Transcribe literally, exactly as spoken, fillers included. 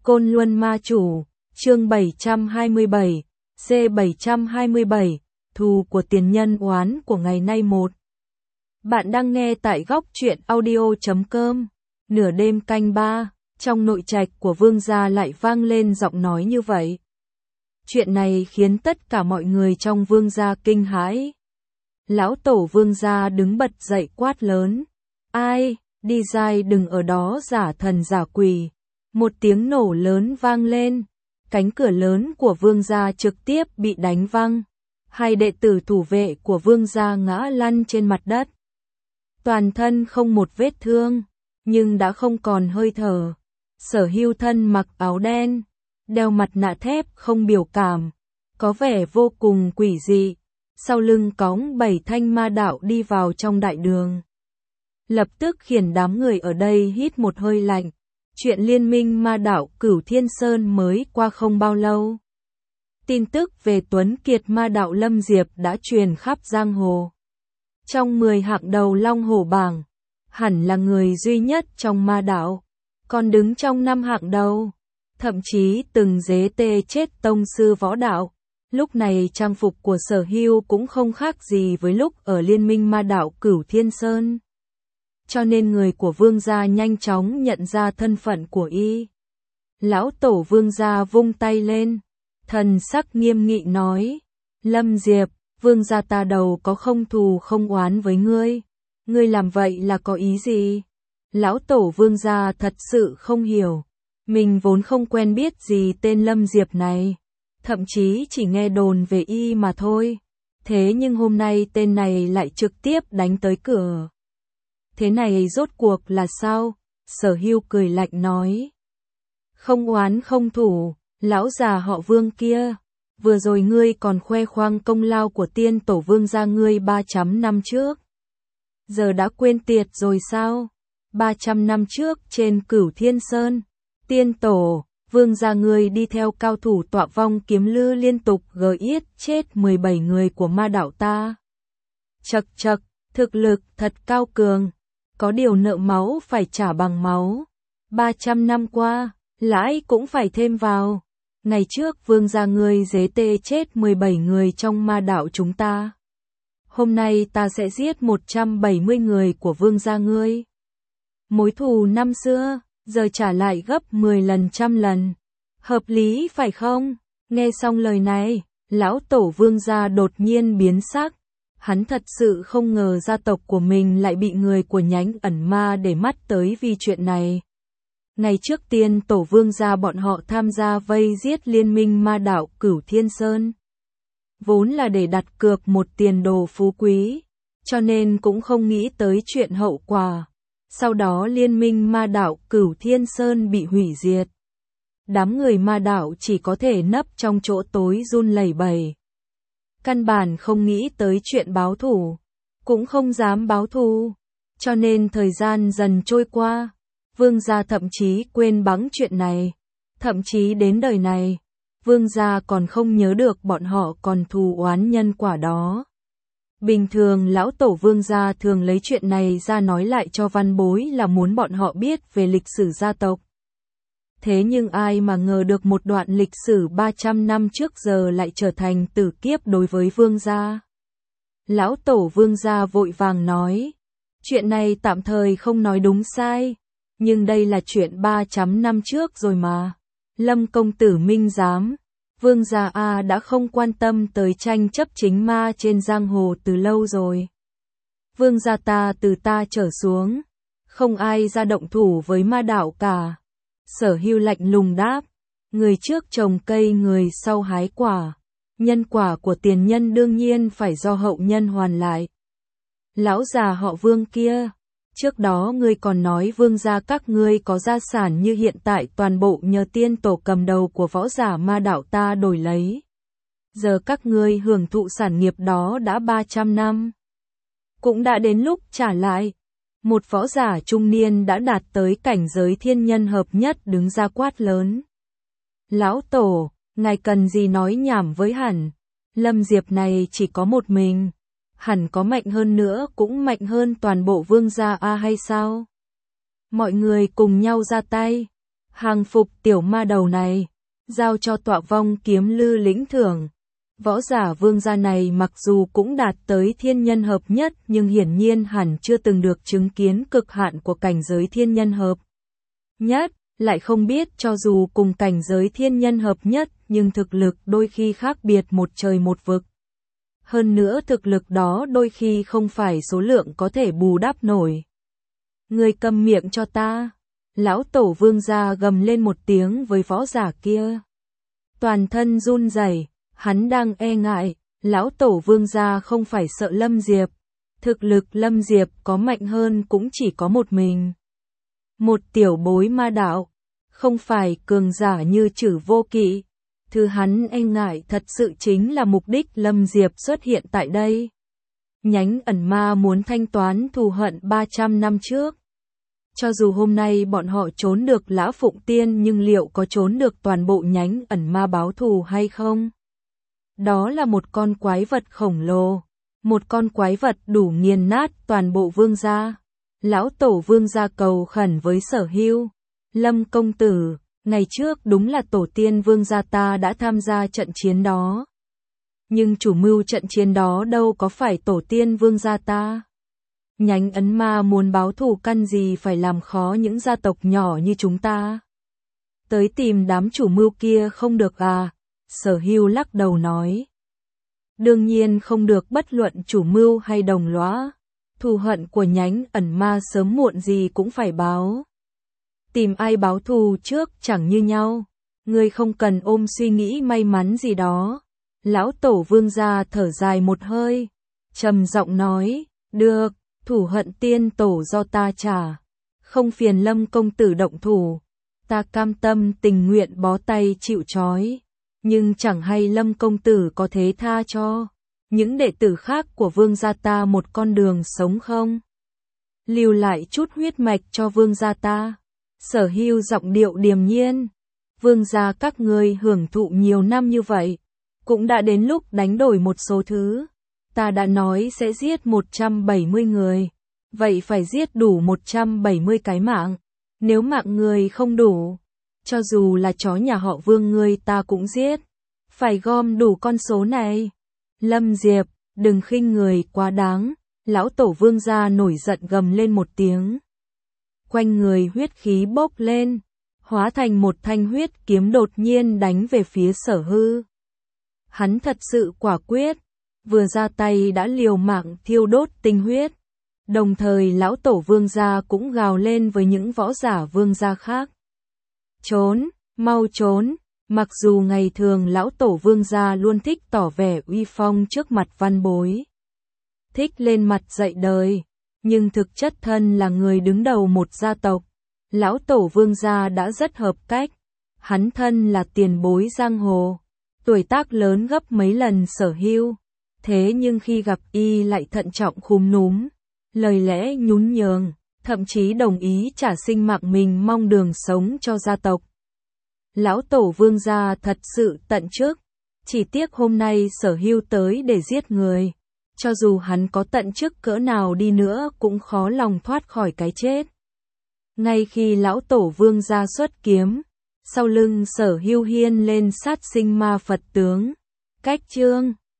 Côn Luân Ma Chủ, chương bảy trăm hai mươi bảy, C bảy trăm hai mươi bảy, thù của tiền nhân oán của ngày nay một. Bạn đang nghe tại góc truyện audio chấm com. Nửa đêm canh ba, trong nội trạch của Vương gia lại vang lên giọng nói như vậy. Chuyện này khiến tất cả mọi người trong Vương gia kinh hãi. Lão tổ Vương gia đứng bật dậy quát lớn. Ai, đi dai đừng ở đó giả thần giả quỷ. Một tiếng nổ lớn vang lên. Cánh cửa lớn của Vương gia trực tiếp bị đánh văng. Hai đệ tử thủ vệ của Vương gia ngã lăn trên mặt đất. Toàn thân không một vết thương, nhưng đã không còn hơi thở. Sở Hưu thân mặc áo đen, đeo mặt nạ thép không biểu cảm, có vẻ vô cùng quỷ dị. Sau lưng cõng bảy thanh ma đạo đi vào trong đại đường. Lập tức khiến đám người ở đây hít một hơi lạnh. Chuyện liên minh ma đạo Cửu Thiên Sơn mới qua không bao lâu. Tin tức về Tuấn Kiệt ma đạo Lâm Diệp đã truyền khắp giang hồ. Trong mười hạng đầu Long Hổ bảng, hẳn là người duy nhất trong ma đạo, còn đứng trong năm hạng đầu, thậm chí từng dế tê chết tông sư võ đạo. Lúc này trang phục của Sở Hưu cũng không khác gì với lúc ở liên minh ma đạo Cửu Thiên Sơn. Cho nên người của Vương gia nhanh chóng nhận ra thân phận của y. Lão tổ Vương gia vung tay lên, thần sắc nghiêm nghị nói, Lâm Diệp, Vương gia ta đầu có không thù không oán với ngươi. Ngươi làm vậy là có ý gì? Lão tổ Vương gia thật sự không hiểu. Mình vốn không quen biết gì tên Lâm Diệp này. Thậm chí chỉ nghe đồn về y mà thôi. Thế nhưng hôm nay tên này lại trực tiếp đánh tới cửa. Thế này rốt cuộc là sao? Sở Hưu cười lạnh nói. Không oán không thủ, lão già họ Vương kia. Vừa rồi ngươi còn khoe khoang công lao của tiên tổ Vương gia ngươi ba trăm năm trước. Giờ đã quên tiệt rồi sao? ba trăm năm trước trên Cửu Thiên Sơn, tiên tổ Vương gia ngươi đi theo cao thủ tọa vong kiếm lư liên tục gỡ yết chết mười bảy người của ma đạo ta. Chậc chậc, thực lực thật cao cường. Có điều nợ máu phải trả bằng máu. ba trăm năm qua, lãi cũng phải thêm vào. Ngày trước Vương gia ngươi dế tê chết mười bảy người trong ma đạo chúng ta. Hôm nay ta sẽ giết một trăm bảy mươi người của Vương gia ngươi. Mối thù năm xưa, giờ trả lại gấp mười lần trăm lần. Hợp lý phải không? Nghe xong lời này, lão tổ Vương gia đột nhiên biến sắc. Hắn thật sự không ngờ gia tộc của mình lại bị người của nhánh ẩn ma để mắt tới vì chuyện này. Ngày trước tiên tổ Vương gia bọn họ tham gia vây giết liên minh ma đạo Cửu Thiên Sơn. Vốn là để đặt cược một tiền đồ phú quý, cho nên cũng không nghĩ tới chuyện hậu quả. Sau đó liên minh ma đạo Cửu Thiên Sơn bị hủy diệt. Đám người ma đạo chỉ có thể nấp trong chỗ tối run lẩy bẩy. Căn bản không nghĩ tới chuyện báo thù, cũng không dám báo thù. Cho nên thời gian dần trôi qua, Vương gia thậm chí quên bẵng chuyện này. Thậm chí đến đời này, Vương gia còn không nhớ được bọn họ còn thù oán nhân quả đó. Bình thường lão tổ Vương gia thường lấy chuyện này ra nói lại cho văn bối là muốn bọn họ biết về lịch sử gia tộc. Thế nhưng ai mà ngờ được một đoạn lịch sử ba trăm năm trước giờ lại trở thành tử kiếp đối với Vương gia. Lão tổ Vương gia vội vàng nói, chuyện này tạm thời không nói đúng sai, nhưng đây là chuyện ba trăm năm trước rồi mà. Lâm công tử minh giám, Vương gia A đã không quan tâm tới tranh chấp chính ma trên giang hồ từ lâu rồi. Vương gia ta từ ta trở xuống, không ai ra động thủ với ma đạo cả. Sở Hưu lạnh lùng đáp, người trước trồng cây người sau hái quả. Nhân quả của tiền nhân đương nhiên phải do hậu nhân hoàn lại. Lão già họ Vương kia, trước đó ngươi còn nói Vương gia các ngươi có gia sản như hiện tại toàn bộ nhờ tiên tổ cầm đầu của võ giả ma đạo ta đổi lấy. Giờ các ngươi hưởng thụ sản nghiệp đó đã ba trăm năm. Cũng đã đến lúc trả lại. Một võ giả trung niên đã đạt tới cảnh giới thiên nhân hợp nhất đứng ra quát lớn. Lão tổ, ngài cần gì nói nhảm với hẳn. Lâm Diệp này chỉ có một mình. Hẳn có mạnh hơn nữa cũng mạnh hơn toàn bộ Vương gia A hay sao? Mọi người cùng nhau ra tay. Hàng phục tiểu ma đầu này, giao cho tọa vong kiếm lư lĩnh thưởng. Võ giả vương gia này mặc dù cũng đạt tới thiên nhân hợp nhất nhưng hiển nhiên hẳn chưa từng được chứng kiến cực hạn của cảnh giới thiên nhân hợp nhất, lại không biết cho dù cùng cảnh giới thiên nhân hợp nhất nhưng thực lực đôi khi khác biệt một trời một vực. Hơn nữa thực lực đó đôi khi không phải số lượng có thể bù đắp nổi. Người câm miệng cho ta. Lão tổ vương gia gầm lên một tiếng với võ giả kia. Toàn thân run rẩy, hắn đang e ngại, lão tổ vương gia không phải sợ Lâm Diệp. Thực lực Lâm Diệp có mạnh hơn cũng chỉ có một mình. Một tiểu bối ma đạo, không phải cường giả như Trử Vô Kỵ. Thứ hắn e ngại thật sự chính là mục đích Lâm Diệp xuất hiện tại đây. Nhánh ẩn ma muốn thanh toán thù hận ba trăm năm trước. Cho dù hôm nay bọn họ trốn được Lã Phụng Tiên nhưng liệu có trốn được toàn bộ nhánh ẩn ma báo thù hay không? Đó là một con quái vật khổng lồ, một con quái vật đủ nghiền nát toàn bộ vương gia. Lão tổ vương gia cầu khẩn với Sở Hưu. Lâm công tử, ngày trước đúng là tổ tiên vương gia ta đã tham gia trận chiến đó. Nhưng chủ mưu trận chiến đó đâu có phải tổ tiên vương gia ta. Nhánh ấn ma muốn báo thù căn gì phải làm khó những gia tộc nhỏ như chúng ta. Tới tìm đám chủ mưu kia không được à? Sở Hưu lắc đầu nói. Đương nhiên không được, bất luận chủ mưu hay đồng lõa. Thù hận của nhánh ẩn ma sớm muộn gì cũng phải báo. Tìm ai báo thù trước chẳng như nhau. Ngươi không cần ôm suy nghĩ may mắn gì đó. Lão tổ vương gia thở dài một hơi, trầm giọng nói, được, thủ hận tiên tổ do ta trả. Không phiền Lâm công tử động thủ. Ta cam tâm tình nguyện bó tay chịu trói. Nhưng chẳng hay Lâm công tử có thế tha cho những đệ tử khác của vương gia ta một con đường sống không? Lưu lại chút huyết mạch cho vương gia ta. Sở Hưu giọng điệu điềm nhiên. Vương gia các ngươi hưởng thụ nhiều năm như vậy, cũng đã đến lúc đánh đổi một số thứ. Ta đã nói sẽ giết một trăm bảy mươi người, vậy phải giết đủ một trăm bảy mươi cái mạng. Nếu mạng người không đủ, cho dù là chó nhà họ Vương ngươi ta cũng giết. Phải gom đủ con số này. Lâm Diệp, đừng khinh người quá đáng. Lão tổ vương gia nổi giận gầm lên một tiếng. Quanh người huyết khí bốc lên, hóa thành một thanh huyết kiếm đột nhiên đánh về phía Sở Hư. Hắn thật sự quả quyết, vừa ra tay đã liều mạng thiêu đốt tinh huyết. Đồng thời lão tổ vương gia cũng gào lên với những võ giả vương gia khác. Trốn, mau trốn. Mặc dù ngày thường lão tổ vương gia luôn thích tỏ vẻ uy phong trước mặt văn bối, thích lên mặt dạy đời, nhưng thực chất thân là người đứng đầu một gia tộc. Lão tổ vương gia đã rất hợp cách. Hắn thân là tiền bối giang hồ, tuổi tác lớn gấp mấy lần Sở Hưu. Thế nhưng khi gặp y lại thận trọng khúm núm, lời lẽ nhún nhường, thậm chí đồng ý trả sinh mạng mình mong đường sống cho gia tộc. Lão tổ vương gia thật sự tận chức, chỉ tiếc hôm nay Sở Hưu tới để giết người. Cho dù hắn có tận chức cỡ nào đi nữa cũng khó lòng thoát khỏi cái chết. Ngay khi lão tổ vương gia xuất kiếm, sau lưng Sở Hưu hiên lên sát sinh ma Phật tướng. Cách chương